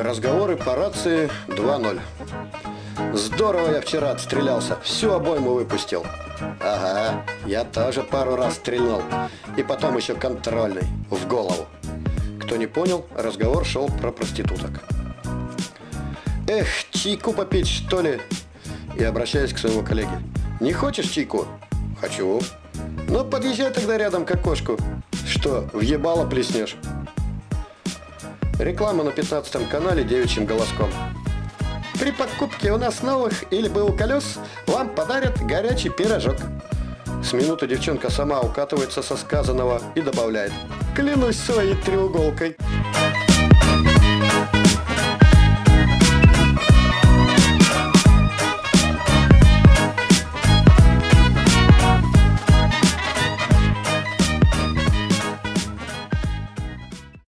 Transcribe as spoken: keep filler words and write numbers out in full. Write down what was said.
Разговоры по рации два ноль. Здорово я вчера отстрелялся, всю обойму выпустил. Ага, я тоже пару раз стрельнул. И потом еще контрольный, в голову. Кто не понял, разговор шел про проституток. Эх, чайку попить, что ли? И обращаясь к своему коллеге. Не хочешь чайку? Хочу. Ну, подъезжай тогда рядом к окошку. Что, въебало плеснешь? Реклама на пятнадцатом канале девичьим голоском. При покупке у нас новых или БУ колес вам подарят горячий пирожок. С минуты девчонка сама укатывается со сказанного и добавляет: клянусь своей треуголкой.